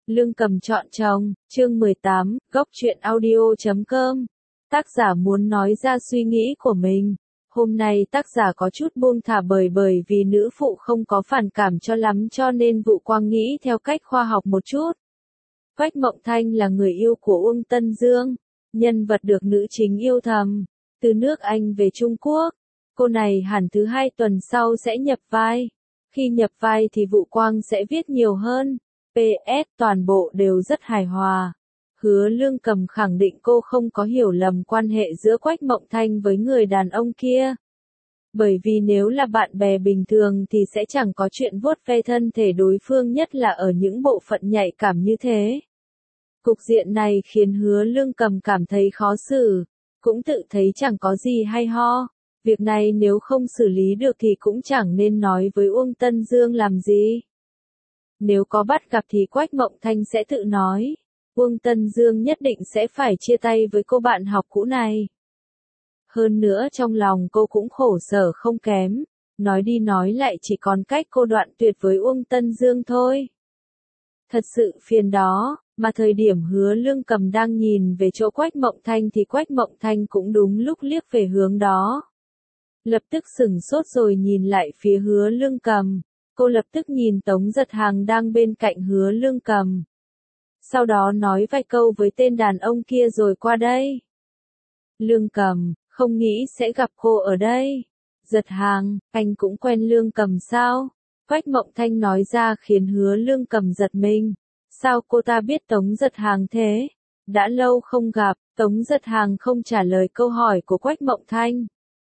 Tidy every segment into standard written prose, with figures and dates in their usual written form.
Lương Cầm chọn chồng, chương 18, góc truyện audio.com. Tác giả muốn nói ra suy nghĩ của mình. Hôm nay tác giả có chút buông thả bởi vì nữ phụ không có phản cảm cho lắm cho nên Vũ Quang nghĩ theo cách khoa học một chút. Quách Mộng Thanh là người yêu của Uông Tân Dương, nhân vật được nữ chính yêu thầm, từ nước Anh về Trung Quốc. Cô này hẳn thứ 2 tuần sau sẽ nhập vai. Khi nhập vai thì Vũ Quang sẽ viết nhiều hơn. PS, toàn bộ đều rất hài hòa. Hứa Lương Cầm khẳng định cô không có hiểu lầm quan hệ giữa Quách Mộng Thanh với người đàn ông kia. Bởi vì nếu là bạn bè bình thường thì sẽ chẳng có chuyện vuốt ve thân thể đối phương, nhất là ở những bộ phận nhạy cảm như thế. Cục diện này khiến Hứa Lương Cầm cảm thấy khó xử, cũng tự thấy chẳng có gì hay ho. Việc này nếu không xử lý được thì cũng chẳng nên nói với Uông Tân Dương làm gì. Nếu có bắt gặp thì Quách Mộng Thanh sẽ tự nói, Uông Tân Dương nhất định sẽ phải chia tay với cô bạn học cũ này. Hơn nữa trong lòng cô cũng khổ sở không kém, nói đi nói lại chỉ còn cách cô đoạn tuyệt với Uông Tân Dương thôi. Thật sự phiền đó, mà thời điểm Hứa Lương Cầm đang nhìn về chỗ Quách Mộng Thanh thì Quách Mộng Thanh cũng đúng lúc liếc về hướng đó. Lập tức sửng sốt rồi nhìn lại phía Hứa Lương Cầm. Cô lập tức nhìn Tống Giật Hàng đang bên cạnh Hứa Lương Cầm. Sau đó nói vài câu với tên đàn ông kia rồi qua đây. Lương Cầm, không nghĩ sẽ gặp cô ở đây. Giật Hàng, anh cũng quen Lương Cầm sao? Quách Mộng Thanh nói ra khiến Hứa Lương Cầm giật mình. Sao cô ta biết Tống Giật Hàng thế? Đã lâu không gặp, Tống Giật Hàng không trả lời câu hỏi của Quách Mộng Thanh,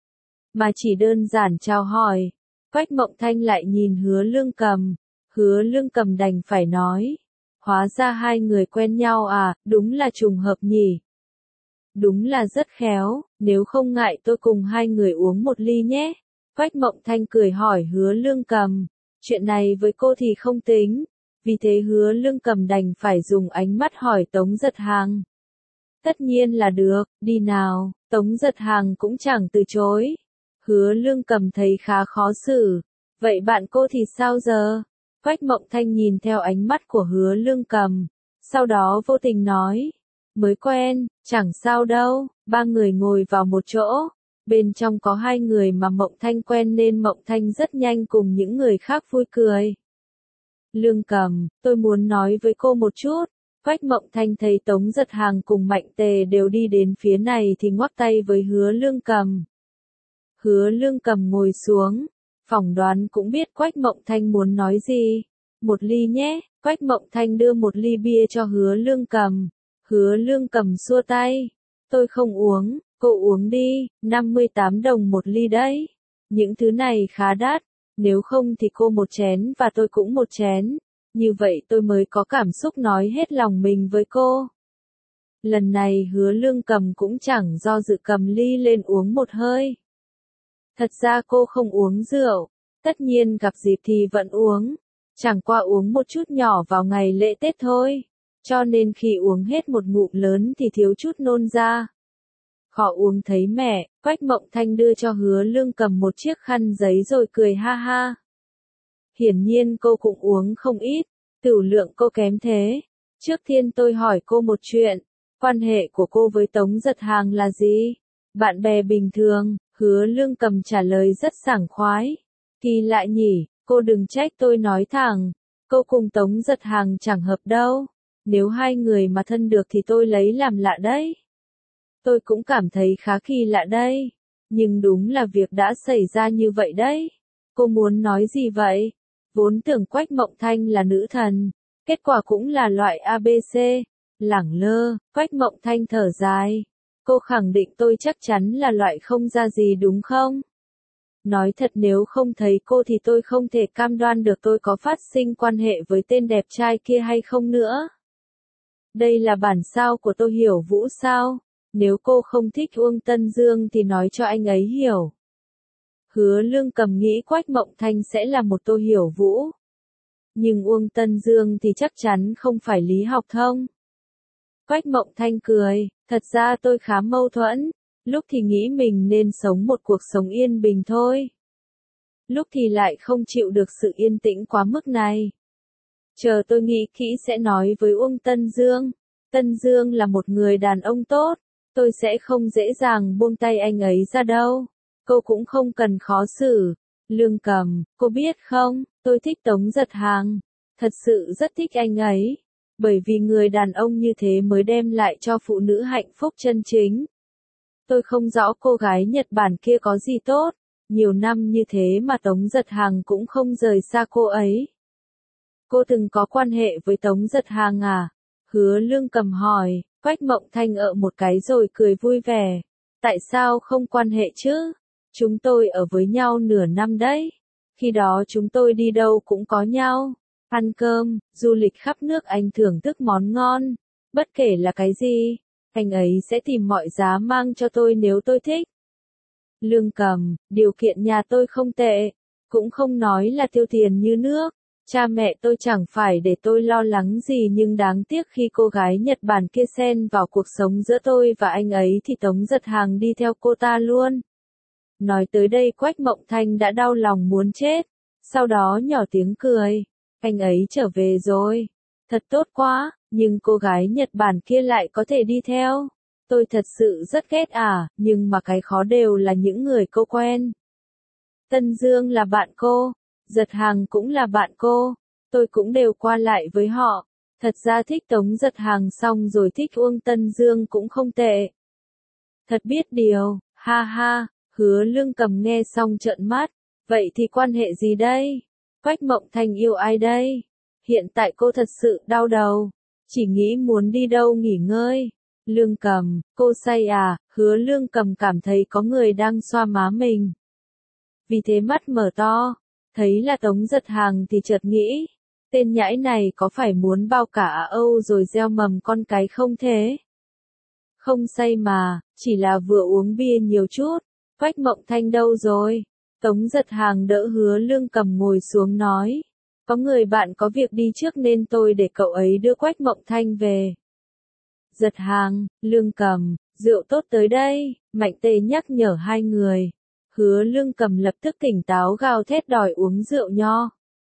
mà chỉ đơn giản chào hỏi. Quách Mộng Thanh lại nhìn Hứa Lương Cầm. Hứa Lương Cầm đành phải nói. Hóa ra hai người quen nhau à, đúng là trùng hợp nhỉ. Đúng là rất khéo, nếu không ngại tôi cùng hai người uống một ly nhé. Quách Mộng Thanh cười hỏi Hứa Lương Cầm. Chuyện này với cô thì không tính. Vì thế Hứa Lương Cầm đành phải dùng ánh mắt hỏi Tống Giật Hàng. Tất nhiên là được, đi nào. Tống Giật Hàng cũng chẳng từ chối. Hứa Lương Cầm thấy khá khó xử. Vậy bạn cô thì sao giờ? Quách Mộng Thanh nhìn theo ánh mắt của Hứa Lương Cầm. Sau đó vô tình nói. Mới quen, chẳng sao đâu. Ba người ngồi vào một chỗ. Bên trong có hai người mà Mộng Thanh quen nên Mộng Thanh rất nhanh cùng những người khác vui cười. Lương Cầm, tôi muốn nói với cô một chút. Quách Mộng Thanh thấy Tống Giật Hàng cùng Mạnh Tề đều đi đến phía này thì ngoắc tay với Hứa Lương Cầm. Hứa Lương Cầm ngồi xuống, phỏng đoán cũng biết Quách Mộng Thanh muốn nói gì. Một ly nhé, Quách Mộng Thanh đưa một ly bia cho Hứa Lương Cầm. Hứa Lương Cầm xua tay. Tôi không uống, cô uống đi, 58 đồng một ly đấy. Những thứ này khá đắt, nếu không thì cô một chén và tôi cũng một chén. Như vậy tôi mới có cảm xúc nói hết lòng mình với cô. Lần này Hứa Lương Cầm cũng chẳng do dự cầm ly lên uống một hơi. Thật ra cô không uống rượu, tất nhiên gặp dịp thì vẫn uống, chẳng qua uống một chút nhỏ vào ngày lễ Tết thôi, cho nên khi uống hết một ngụm lớn thì thiếu chút nôn ra. Khó uống thấy mẹ, Quách Mộng Thanh đưa cho Hứa Lương Cầm một chiếc khăn giấy rồi cười ha ha. Hiển nhiên cô cũng uống không ít, tửu lượng cô kém thế. Trước tiên tôi hỏi cô một chuyện, quan hệ của cô với Tống Giật Hàng là gì? Bạn bè bình thường. Hứa Lương Cầm trả lời rất sảng khoái. Kỳ lạ nhỉ, cô đừng trách tôi nói thẳng. Cô cùng Tống Giật Hàng chẳng hợp đâu. Nếu hai người mà thân được thì tôi lấy làm lạ đấy. Tôi cũng cảm thấy khá kỳ lạ đây. Nhưng đúng là việc đã xảy ra như vậy đấy. Cô muốn nói gì vậy? Vốn tưởng Quách Mộng Thanh là nữ thần. Kết quả cũng là loại ABC. Lẳng lơ, Quách Mộng Thanh thở dài. Cô khẳng định tôi chắc chắn là loại không ra gì đúng không? Nói thật nếu không thấy cô thì tôi không thể cam đoan được tôi có phát sinh quan hệ với tên đẹp trai kia hay không nữa. Đây là bản sao của Tô Hiểu Vũ sao? Nếu cô không thích Uông Tân Dương thì nói cho anh ấy hiểu. Hứa Lương Cầm nghĩ Quách Mộng Thanh sẽ là một Tô Hiểu Vũ. Nhưng Uông Tân Dương thì chắc chắn không phải Lý Học Thông. Quách Mộng Thanh cười, thật ra tôi khá mâu thuẫn, lúc thì nghĩ mình nên sống một cuộc sống yên bình thôi. Lúc thì lại không chịu được sự yên tĩnh quá mức này. Chờ tôi nghĩ kỹ sẽ nói với Uông Tân Dương. Tân Dương là một người đàn ông tốt, tôi sẽ không dễ dàng buông tay anh ấy ra đâu. Cô cũng không cần khó xử. Lương Cầm, cô biết không, tôi thích Tống Giật Hàng. Thật sự rất thích anh ấy. Bởi vì người đàn ông như thế mới đem lại cho phụ nữ hạnh phúc chân chính. Tôi không rõ cô gái Nhật Bản kia có gì tốt. Nhiều năm như thế mà Tống Giật Hàng cũng không rời xa cô ấy. Cô từng có quan hệ với Tống Giật Hàng à? Hứa Lương Cầm hỏi, Quách Mộng Thanh một cái rồi cười vui vẻ. Tại sao không quan hệ chứ? Chúng tôi ở với nhau nửa năm đấy. Khi đó chúng tôi đi đâu cũng có nhau. Ăn cơm, du lịch khắp nước, anh thưởng thức món ngon. Bất kể là cái gì, anh ấy sẽ tìm mọi giá mang cho tôi nếu tôi thích. Lương Cầm, điều kiện nhà tôi không tệ. Cũng không nói là tiêu tiền như nước. Cha mẹ tôi chẳng phải để tôi lo lắng gì, nhưng đáng tiếc khi cô gái Nhật Bản kia xen vào cuộc sống giữa tôi và anh ấy thì Tống Giật Hàng đi theo cô ta luôn. Nói tới đây Quách Mộng Thanh đã đau lòng muốn chết. Sau đó nhỏ tiếng cười. Anh ấy trở về rồi. Thật tốt quá, nhưng cô gái Nhật Bản kia lại có thể đi theo. Tôi thật sự rất ghét nhưng mà cái khó đều là những người cô quen. Tân Dương là bạn cô. Giật Hàng cũng là bạn cô. Tôi cũng đều qua lại với họ. Thật ra thích Tống Giật Hàng xong rồi thích Uông Tân Dương cũng không tệ. Thật biết điều, ha ha. Hứa Lương Cầm nghe xong trợn mắt. Vậy thì quan hệ gì đây? Quách Mộng Thanh yêu ai đây? Hiện tại cô thật sự đau đầu. Chỉ nghĩ muốn đi đâu nghỉ ngơi. Lương Cầm, cô say à? Hứa Lương Cầm cảm thấy có người đang xoa má mình. Vì thế mắt mở to. Thấy là Tống Giật Hàng thì chợt nghĩ. Tên nhãi này có phải muốn bao cả Á Âu rồi gieo mầm con cái không thế? Không say mà, chỉ là vừa uống bia nhiều chút. Quách Mộng Thanh đâu rồi? Tống Giật Hàng đỡ Hứa Lương Cầm ngồi xuống nói. Có người bạn có việc đi trước nên tôi để cậu ấy đưa Quách Mộng Thanh về. Giật Hàng, Lương Cầm, rượu tốt tới đây, Mạnh Tê nhắc nhở hai người. Hứa Lương Cầm lập tức tỉnh táo gào thét đòi uống rượu nho.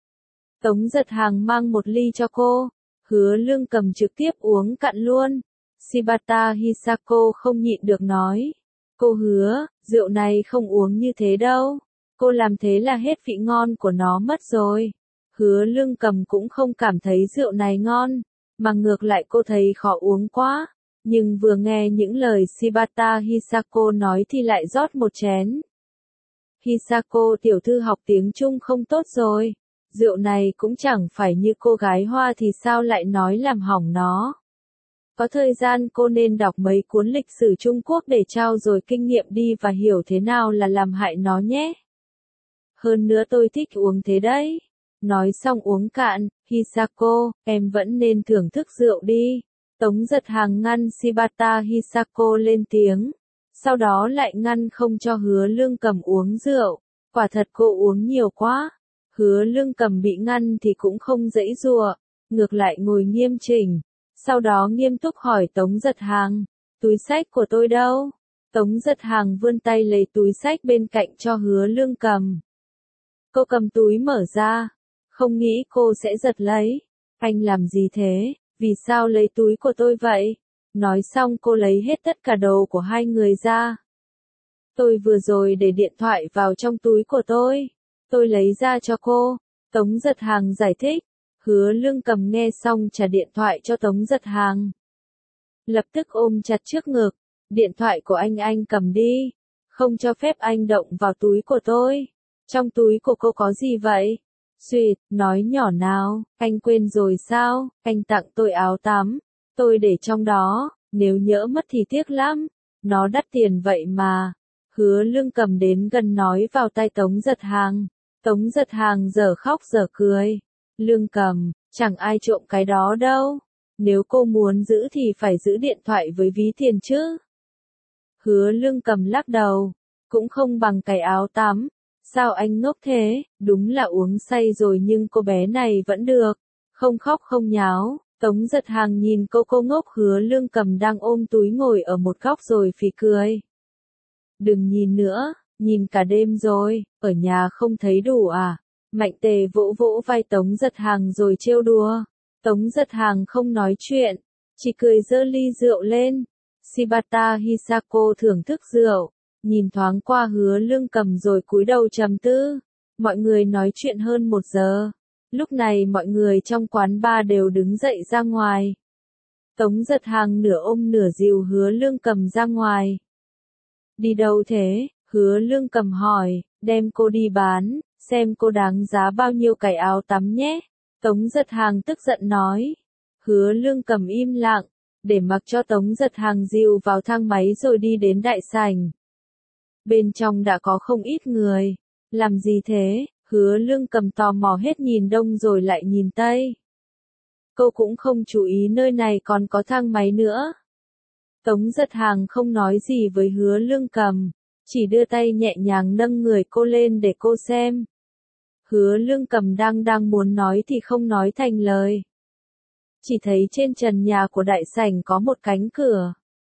Tống Giật Hàng mang một ly cho cô. Hứa Lương Cầm trực tiếp uống cạn luôn. Shibata Hisako không nhịn được nói. Cô Hứa, rượu này không uống như thế đâu. Cô làm thế là hết vị ngon của nó mất rồi. Hứa Lương Cầm cũng không cảm thấy rượu này ngon, mà ngược lại cô thấy khó uống quá. Nhưng vừa nghe những lời Shibata Hisako nói thì lại rót một chén. Hisako tiểu thư học tiếng Trung không tốt rồi. Rượu này cũng chẳng phải như cô gái Hoa thì sao lại nói làm hỏng nó. Có thời gian cô nên đọc mấy cuốn lịch sử Trung Quốc để trao dồi kinh nghiệm đi và hiểu thế nào là làm hại nó nhé. Hơn nữa tôi thích uống thế đấy. Nói xong uống cạn, Hisako, em vẫn nên thưởng thức rượu đi. Tống Giật Hàng ngăn Shibata Hisako lên tiếng. Sau đó lại ngăn không cho Hứa Lương Cầm uống rượu. Quả thật cô uống nhiều quá. Hứa Lương Cầm bị ngăn thì cũng không giãy giụa, ngược lại ngồi nghiêm chỉnh. Sau đó nghiêm túc hỏi Tống Giật Hàng, túi xách của tôi đâu? Tống Giật Hàng vươn tay lấy túi xách bên cạnh cho Hứa Lương Cầm. Cô cầm túi mở ra, không nghĩ cô sẽ giật lấy. Anh làm gì thế? Vì sao lấy túi của tôi vậy? Nói xong cô lấy hết tất cả đồ của hai người ra. Tôi vừa rồi để điện thoại vào trong túi của tôi. Tôi lấy ra cho cô. Tống Giật Hàng giải thích. Hứa Lương Cầm nghe xong trả điện thoại cho Tống Giật Hàng. Lập tức ôm chặt trước ngực. Điện thoại của anh cầm đi. Không cho phép anh động vào túi của tôi. Trong túi của cô có gì vậy? Xuyệt, nói nhỏ nào, anh quên rồi sao? Anh tặng tôi áo tắm. Tôi để trong đó, nếu nhỡ mất thì tiếc lắm. Nó đắt tiền vậy mà. Hứa Lương Cầm đến gần nói vào tai Tống Giật Hàng. Tống Giật Hàng giờ khóc giờ cười. Lương Cầm, chẳng ai trộm cái đó đâu. Nếu cô muốn giữ thì phải giữ điện thoại với ví tiền chứ. Hứa Lương Cầm lắc đầu. Cũng không bằng cái áo tắm. Sao anh ngốc thế? Đúng là uống say rồi nhưng cô bé này vẫn được. Không khóc không nháo. Tống Giật Hàng nhìn cô ngốc. Hứa Lương Cầm đang ôm túi ngồi ở một góc rồi phì cười. Đừng nhìn nữa, nhìn cả đêm rồi, ở nhà không thấy đủ à? Mạnh Tề vỗ vỗ vai Tống Giật Hàng rồi trêu đùa. Tống Giật Hàng không nói chuyện, chỉ cười giơ ly rượu lên. Shibata Hisako thưởng thức rượu, nhìn thoáng qua Hứa Lương Cầm rồi cúi đầu trầm tư. Mọi người nói chuyện hơn 1 giờ. Lúc này mọi người trong quán bar đều đứng dậy ra ngoài. Tống Giật Hàng nửa ôm nửa dìu Hứa Lương Cầm ra ngoài. Đi đâu thế? Hứa Lương Cầm hỏi, đem cô đi bán, xem cô đáng giá bao nhiêu cái áo tắm nhé. Tống Giật Hàng tức giận nói. Hứa Lương Cầm im lặng, để mặc cho Tống Giật Hàng dìu vào thang máy rồi đi đến đại sảnh. Bên trong đã có không ít người. Làm gì thế? Hứa Lương Cầm tò mò hết nhìn đông rồi lại nhìn tây. Cô cũng không chú ý nơi này còn có thang máy nữa. Tống Giật Hàng không nói gì với Hứa Lương Cầm, chỉ đưa tay nhẹ nhàng nâng người cô lên để cô xem. Hứa Lương Cầm đang muốn nói thì không nói thành lời. Chỉ thấy trên trần nhà của đại sảnh có một cánh cửa.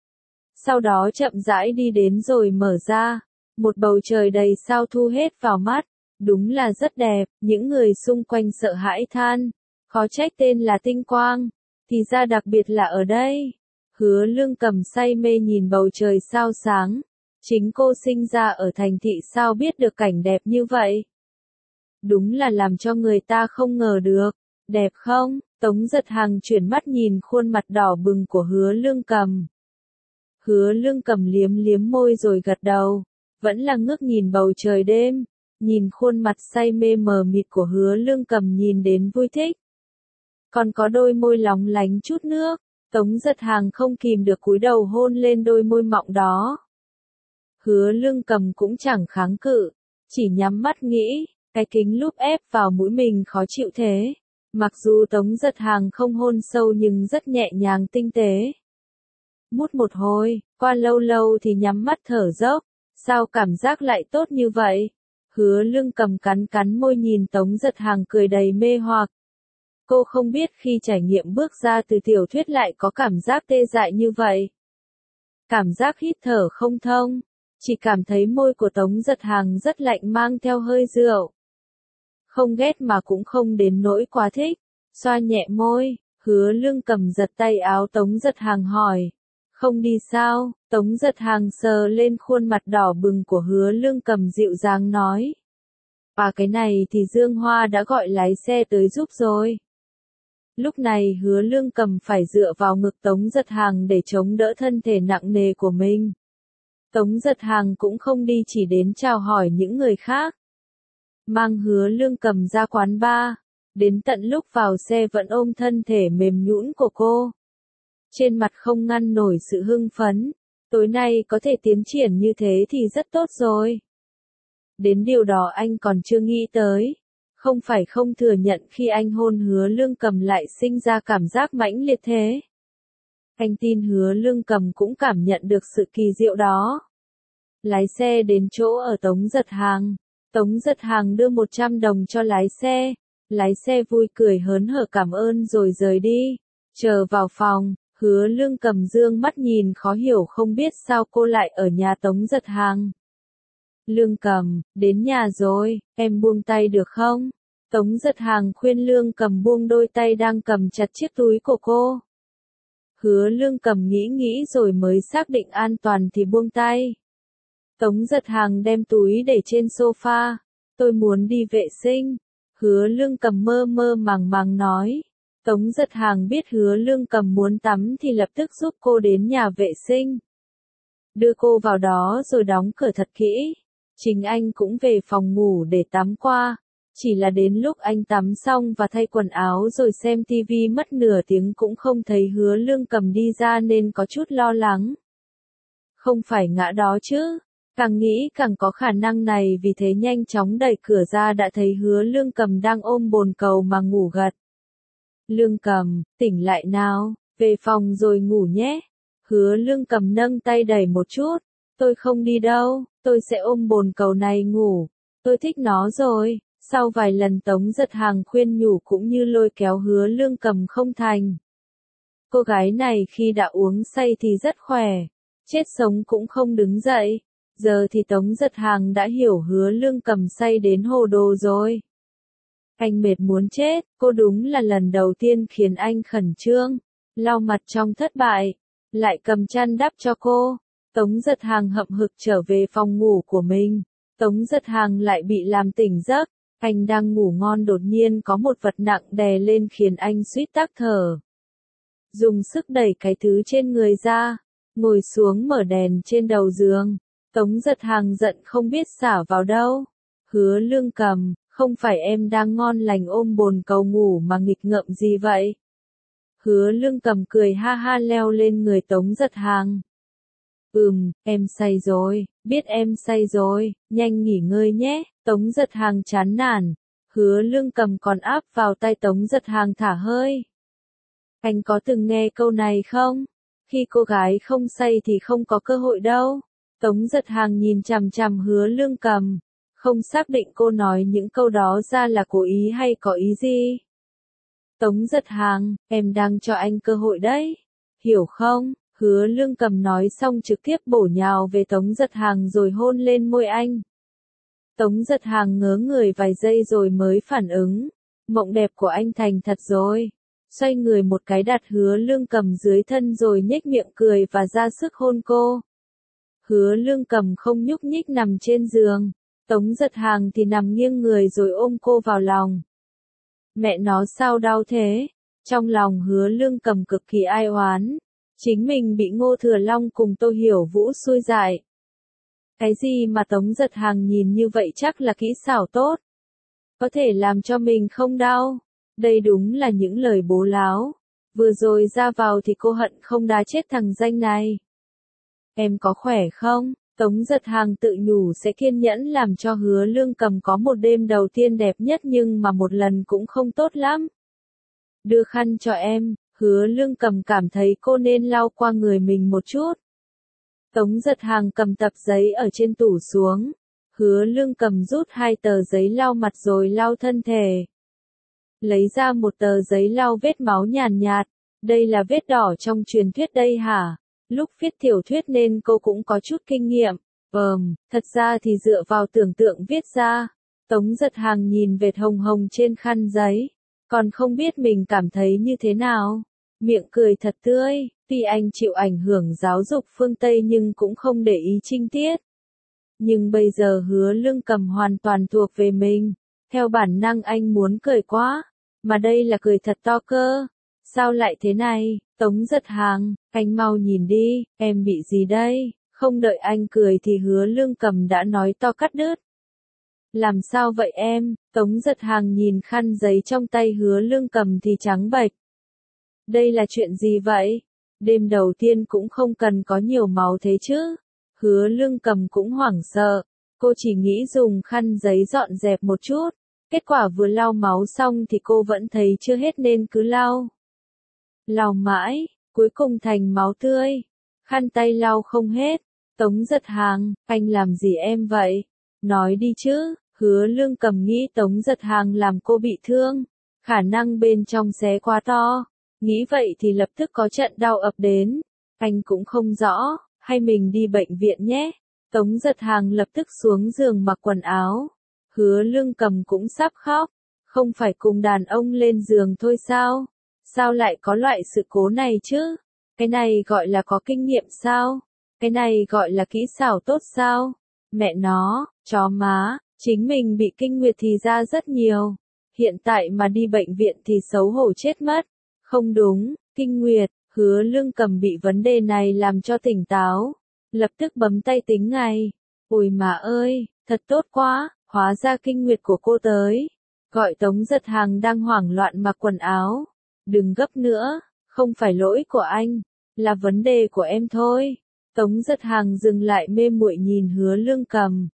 Sau đó chậm rãi đi đến rồi mở ra. Một bầu trời đầy sao thu hết vào mắt. Đúng là rất đẹp, những người xung quanh sợ hãi than. Khó trách tên là tinh quang, thì ra đặc biệt là ở đây. Hứa Lương Cầm say mê nhìn bầu trời sao sáng. Chính cô sinh ra ở thành thị sao biết được cảnh đẹp như vậy. Đúng là làm cho người ta không ngờ được. Đẹp không? Tống Giật Hàng chuyển mắt nhìn khuôn mặt đỏ bừng của Hứa Lương Cầm. Hứa Lương Cầm liếm liếm môi rồi gật đầu. Vẫn là ngước nhìn bầu trời đêm. Nhìn khuôn mặt say mê mờ mịt của Hứa Lương Cầm nhìn đến vui thích. Còn có đôi môi lóng lánh chút nước. Tống Giật Hàng không kìm được cúi đầu hôn lên đôi môi mọng đó. Hứa Lương Cầm cũng chẳng kháng cự. Chỉ nhắm mắt nghĩ. Cái kính lúp ép vào mũi mình khó chịu thế. Mặc dù Tống Giật Hàng không hôn sâu nhưng rất nhẹ nhàng tinh tế. Mút một hồi, qua lâu lâu thì nhắm mắt thở dốc. Sao cảm giác lại tốt như vậy? Hứa Lương Cầm cắn môi nhìn Tống Giật Hàng cười đầy mê hoặc. Cô không biết khi trải nghiệm bước ra từ tiểu thuyết lại có cảm giác tê dại như vậy. Cảm giác hít thở không thông. Chỉ cảm thấy môi của Tống Giật Hàng rất lạnh mang theo hơi rượu. Không ghét mà cũng không đến nỗi quá thích. Xoa nhẹ môi, Hứa Lương Cầm giật tay áo Tống Giật Hàng hỏi. Không đi sao? Tống Giật Hàng sờ lên khuôn mặt đỏ bừng của Hứa Lương Cầm dịu dàng nói. Cái này thì Dương Hoa đã gọi lái xe tới giúp rồi. Lúc này Hứa Lương Cầm phải dựa vào ngực Tống Giật Hàng để chống đỡ thân thể nặng nề của mình. Tống Giật Hàng cũng không đi chỉ đến chào hỏi những người khác. Mang Hứa Lương Cầm ra quán bar. Đến tận lúc vào xe vẫn ôm thân thể mềm nhũn của cô. Trên mặt không ngăn nổi sự hưng phấn. Tối nay có thể tiến triển như thế thì rất tốt rồi. Đến điều đó anh còn chưa nghĩ tới. Không phải không thừa nhận khi anh hôn Hứa Lương Cầm lại sinh ra cảm giác mãnh liệt thế. Anh tin Hứa Lương Cầm cũng cảm nhận được sự kỳ diệu đó. Lái xe đến chỗ ở Tống Giật Hàng. Tống Giật Hàng đưa 100 đồng cho lái xe. Lái xe vui cười hớn hở cảm ơn rồi rời đi. Chờ vào phòng, Hứa Lương Cầm dương mắt nhìn khó hiểu không biết sao cô lại ở nhà Tống Giật Hàng. Lương Cầm, đến nhà rồi, em buông tay được không? Tống Giật Hàng khuyên Lương Cầm buông đôi tay đang cầm chặt chiếc túi của cô. Hứa Lương Cầm nghĩ rồi mới xác định an toàn thì buông tay. Tống Giật Hàng đem túi để trên sofa. Tôi muốn đi vệ sinh. Hứa Lương Cầm mơ mơ màng nói. Tống Giật Hàng biết Hứa Lương Cầm muốn tắm thì lập tức giúp cô đến nhà vệ sinh. Đưa cô vào đó rồi đóng cửa thật kỹ. Chính anh cũng về phòng ngủ để tắm qua. Chỉ là đến lúc anh tắm xong và thay quần áo rồi xem tivi mất nửa tiếng cũng không thấy Hứa Lương Cầm đi ra nên có chút lo lắng. Không phải ngã đó chứ. Càng nghĩ càng có khả năng này vì thế nhanh chóng đẩy cửa ra đã thấy Hứa Lương Cầm đang ôm bồn cầu mà ngủ gật. Lương Cầm, tỉnh lại nào, về phòng rồi ngủ nhé. Hứa Lương Cầm nâng tay đẩy một chút. Tôi không đi đâu, tôi sẽ ôm bồn cầu này ngủ. Tôi thích nó rồi. Sau vài lần Tống Giật Hàng khuyên nhủ cũng như lôi kéo Hứa Lương Cầm không thành. Cô gái này khi đã uống say thì rất khỏe. Chết sống cũng không đứng dậy. Giờ thì Tống Giật Hàng đã hiểu Hứa Lương Cầm say đến hồ đồ rồi. Anh mệt muốn chết, cô đúng là lần đầu tiên khiến anh khẩn trương. Lau mặt trong thất bại, lại cầm chăn đắp cho cô. Tống Giật Hàng hậm hực trở về phòng ngủ của mình. Tống Giật Hàng lại bị làm tỉnh giấc. Anh đang ngủ ngon đột nhiên có một vật nặng đè lên khiến anh suýt tắc thở. Dùng sức đẩy cái thứ trên người ra, ngồi xuống mở đèn trên đầu giường. Tống Giật Hàng giận không biết xả vào đâu. Hứa Lương Cầm, không phải em đang ngon lành ôm bồn cầu ngủ mà nghịch ngợm gì vậy? Hứa Lương Cầm cười ha ha leo lên người Tống Giật Hàng. Em say rồi, biết em say rồi, nhanh nghỉ ngơi nhé. Tống Giật Hàng chán nản. Hứa Lương Cầm còn áp vào tay Tống Giật Hàng thả hơi. Anh có từng nghe câu này không? Khi cô gái không say thì không có cơ hội đâu. Tống Giật Hàng nhìn chằm chằm Hứa Lương Cầm, không xác định cô nói những câu đó ra là cố ý hay có ý gì. Tống Giật Hàng, em đang cho anh cơ hội đấy, hiểu không? Hứa Lương Cầm nói xong trực tiếp bổ nhào về Tống Giật Hàng rồi hôn lên môi anh. Tống Giật Hàng ngớ người vài giây rồi mới phản ứng. Mộng đẹp của anh thành thật rồi. Xoay người một cái đặt Hứa Lương Cầm dưới thân rồi nhếch miệng cười và ra sức hôn cô. Hứa Lương Cầm không nhúc nhích nằm trên giường. Tống Giật Hàng thì nằm nghiêng người rồi ôm cô vào lòng. Mẹ nó sao đau thế? Trong lòng Hứa Lương Cầm cực kỳ ai oán. Chính mình bị Ngô Thừa Long cùng Tô Hiểu Vũ xui dại. Cái gì mà Tống Giật Hàng nhìn như vậy chắc là kỹ xảo tốt. Có thể làm cho mình không đau. Đây đúng là những lời bố láo. Vừa rồi ra vào thì cô hận không đá chết thằng danh này. Em có khỏe không? Tống Giật Hàng tự nhủ sẽ kiên nhẫn làm cho Hứa Lương Cầm có một đêm đầu tiên đẹp nhất nhưng mà một lần cũng không tốt lắm. Đưa khăn cho em. Hứa Lương Cầm cảm thấy cô nên lau qua người mình một chút. Tống Giật Hàng cầm tập giấy ở trên tủ xuống. Hứa Lương Cầm rút 2 tờ giấy lau mặt rồi lau thân thể. Lấy ra một tờ giấy lau vết máu nhàn nhạt. Đây là vết đỏ trong truyền thuyết đây hả? Lúc viết tiểu thuyết nên cô cũng có chút kinh nghiệm. Thật ra thì dựa vào tưởng tượng viết ra. Tống Giật Hàng nhìn vệt hồng hồng trên khăn giấy. Còn không biết mình cảm thấy như thế nào. Miệng cười thật tươi, tuy anh chịu ảnh hưởng giáo dục phương Tây nhưng cũng không để ý trinh tiết. Nhưng bây giờ Hứa Lương Cầm hoàn toàn thuộc về mình. Theo bản năng anh muốn cười quá. Mà đây là cười thật to cơ. Sao lại thế này? Tống Giật Hàng, anh mau nhìn đi, em bị gì đây? Không đợi anh cười thì Hứa Lương Cầm đã nói to cắt đứt. Làm sao vậy em? Tống Giật Hàng nhìn khăn giấy trong tay Hứa Lương Cầm thì trắng bệch. Đây là chuyện gì vậy? Đêm đầu tiên cũng không cần có nhiều máu thế chứ? Hứa Lương Cầm cũng hoảng sợ. Cô chỉ nghĩ dùng khăn giấy dọn dẹp một chút. Kết quả vừa lau máu xong thì cô vẫn thấy chưa hết nên cứ lau. Lau mãi, cuối cùng thành máu tươi. Khăn tay lau không hết. Tống Giật Hàng, anh làm gì em vậy? Nói đi chứ. Hứa Lương Cầm nghĩ Tống Giật Hàng làm cô bị thương. Khả năng bên trong xé quá to. Nghĩ vậy thì lập tức có trận đau ập đến. Anh cũng không rõ, hay mình đi bệnh viện nhé. Tống Giật Hàng lập tức xuống giường mặc quần áo. Hứa Lương Cầm cũng sắp khóc. Không phải cùng đàn ông lên giường thôi sao? Sao lại có loại sự cố này chứ? Cái này gọi là có kinh nghiệm sao? Cái này gọi là kỹ xảo tốt sao? Mẹ nó, chó má, chính mình bị kinh nguyệt thì ra rất nhiều. Hiện tại mà đi bệnh viện thì xấu hổ chết mất. Không đúng, kinh nguyệt, Hứa Lương Cầm bị vấn đề này làm cho tỉnh táo. Lập tức bấm tay tính ngay. Ôi mà ơi, thật tốt quá, hóa ra kinh nguyệt của cô tới. Gọi Tống Giật Hàng đang hoảng loạn mặc quần áo. Đừng gấp nữa, không phải lỗi của anh, là vấn đề của em thôi. Tống Giật Hàng dừng lại mê muội nhìn Hứa Lương Cầm.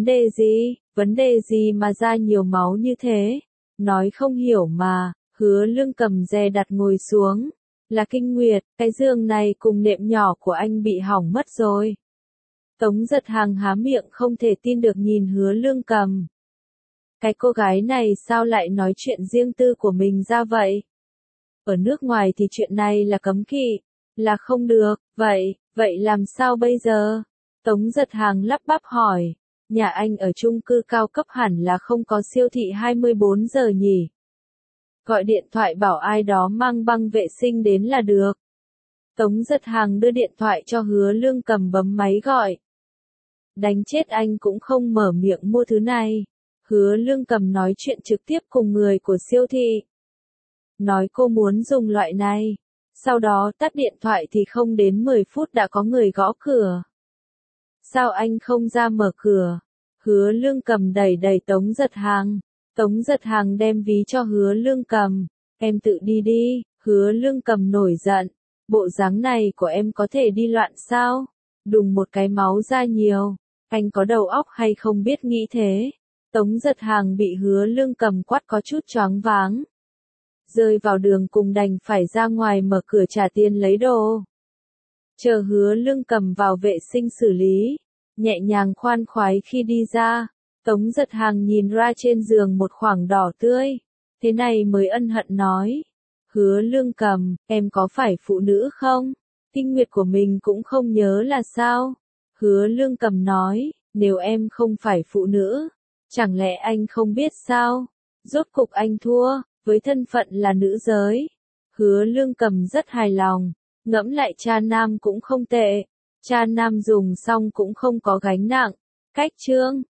Vấn đề gì mà ra nhiều máu như thế? Nói không hiểu mà. Hứa Lương Cầm dè đặt ngồi xuống. Là kinh nguyệt, cái giường này cùng nệm nhỏ của anh bị hỏng mất rồi. Tống Giật Hàng há miệng không thể tin được nhìn Hứa Lương Cầm. Cái cô gái này sao lại nói chuyện riêng tư của mình ra vậy? Ở nước ngoài thì chuyện này là cấm kỵ, là không được, vậy làm sao bây giờ? Tống Giật Hàng lắp bắp hỏi. Nhà anh ở chung cư cao cấp hẳn là không có siêu thị 24 giờ nhỉ? Gọi điện thoại bảo ai đó mang băng vệ sinh đến là được. Tống Giật Hằng đưa điện thoại cho Hứa Lương Cầm bấm máy gọi. Đánh chết anh cũng không mở miệng mua thứ này. Hứa Lương Cầm nói chuyện trực tiếp cùng người của siêu thị. Nói cô muốn dùng loại này. Sau đó tắt điện thoại thì không đến 10 phút đã có người gõ cửa. Sao anh không ra mở cửa? Hứa Lương Cầm đẩy Tống Giật Hằng. Tống Giật Hằng đem ví cho Hứa Lương Cầm. Em tự đi đi. Hứa Lương Cầm nổi giận. Bộ dáng này của em có thể đi loạn sao? Đùng một cái máu ra nhiều. Anh có đầu óc hay không biết nghĩ thế? Tống Giật Hằng bị Hứa Lương Cầm quát có chút choáng váng. Rơi vào đường cùng đành phải ra ngoài mở cửa trả tiền lấy đồ. Chờ Hứa Lương Cầm vào vệ sinh xử lý. Nhẹ nhàng khoan khoái khi đi ra. Tống Giật Hằng nhìn ra trên giường một khoảng đỏ tươi. Thế này mới ân hận nói. Hứa Lương Cầm, em có phải phụ nữ không? Kinh nguyệt của mình cũng không nhớ là sao? Hứa Lương Cầm nói, nếu em không phải phụ nữ, chẳng lẽ anh không biết sao? Rốt cục anh thua, với thân phận là nữ giới. Hứa Lương Cầm rất hài lòng, ngẫm lại cha nam cũng không tệ. Cha nam dùng xong cũng không có gánh nặng. Cách chương